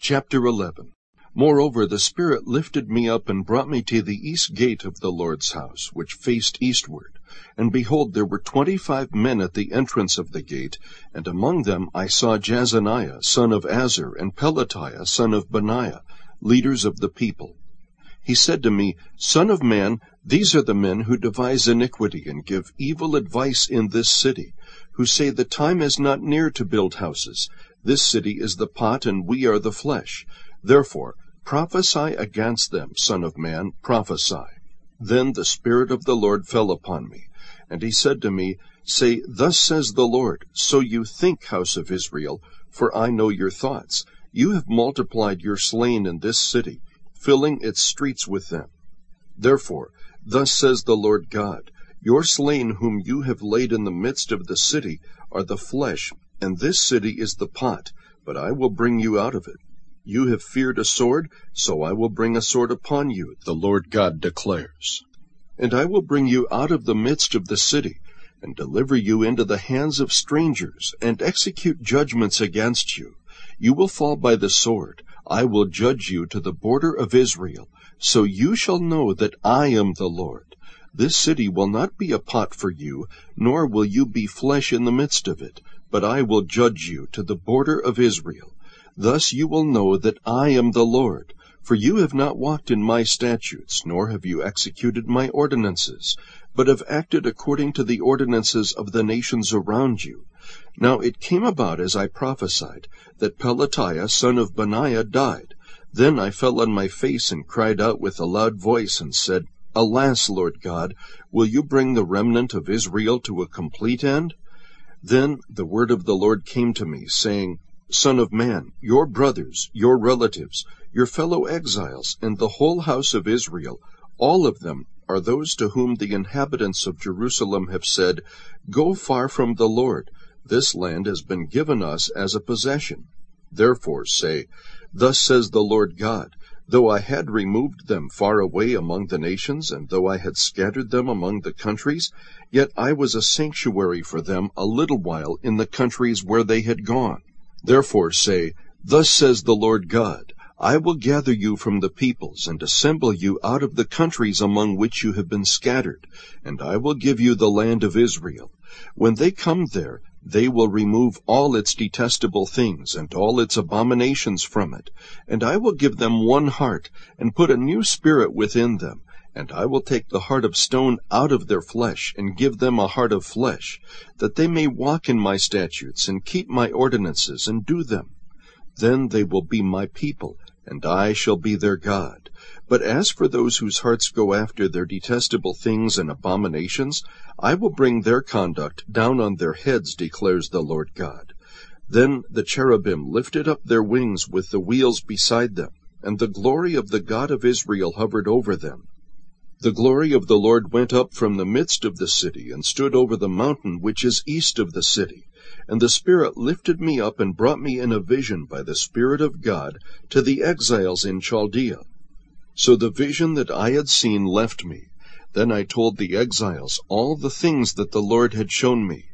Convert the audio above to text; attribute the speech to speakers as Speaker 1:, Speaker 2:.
Speaker 1: Chapter 11. Moreover, the Spirit lifted me up and brought me to the east gate of the Lord's house, which faced eastward. And behold, there were 25 men at the entrance of the gate, and among them I saw Jaazaniah, son of Azur, and Pelatiah, son of Benaiah, leaders of the people. He said to me, Son of man, these are the men who devise iniquity and give evil advice in this city, who say the time is not near to build houses. This city is the pot, and we are the flesh. Therefore, prophesy against them, Son of man, prophesy. Then the Spirit of the Lord fell upon me, and he said to me, Say, Thus says the Lord, so you think, house of Israel, for I know your thoughts. You have multiplied your slain in this city, filling its streets with them. Therefore, thus says the Lord God, Your slain whom you have laid in the midst of the city are the flesh, and this city is the pot, but I will bring you out of it. You have feared a sword, so I will bring a sword upon you, the Lord God declares. And I will bring you out of the midst of the city, and deliver you into the hands of strangers, and execute judgments against you. You will fall by the sword. I will judge you to the border of Israel. So you shall know that I am the Lord. This city will not be a pot for you, nor will you be flesh in the midst of it, but I will judge you to the border of Israel. Thus you will know that I am the Lord. For you have not walked in my statutes, nor have you executed my ordinances, but have acted according to the ordinances of the nations around you. Now it came about as I prophesied, that Pelatiah son of Benaiah died. Then I fell on my face and cried out with a loud voice, and said, Alas, Lord God, will you bring the remnant of Israel to a complete end? Then the word of the Lord came to me, saying, Son of man, your brothers, your relatives, your fellow exiles, and the whole house of Israel, all of them are those to whom the inhabitants of Jerusalem have said, Go far from the Lord. This land has been given us as a possession. Therefore say, Thus says the Lord God, Though I had removed them far away among the nations, and though I had scattered them among the countries, yet I was a sanctuary for them a little while in the countries where they had gone. Therefore say, Thus says the Lord God, I will gather you from the peoples, and assemble you out of the countries among which you have been scattered, and I will give you the land of Israel. When they come there, they will remove all its detestable things, and all its abominations from it. And I will give them one heart, and put a new spirit within them. And I will take the heart of stone out of their flesh, and give them a heart of flesh, that they may walk in my statutes, and keep my ordinances, and do them. Then they will be my people, and I shall be their God. But as for those whose hearts go after their detestable things and abominations, I will bring their conduct down on their heads, declares the Lord God. Then the cherubim lifted up their wings with the wheels beside them, and the glory of the God of Israel hovered over them. The glory of the Lord went up from the midst of the city, and stood over the mountain which is east of the city. And the Spirit lifted me up and brought me in a vision by the Spirit of God to the exiles in Chaldea. So the vision that I had seen left me. Then I told the exiles all the things that the Lord had shown me.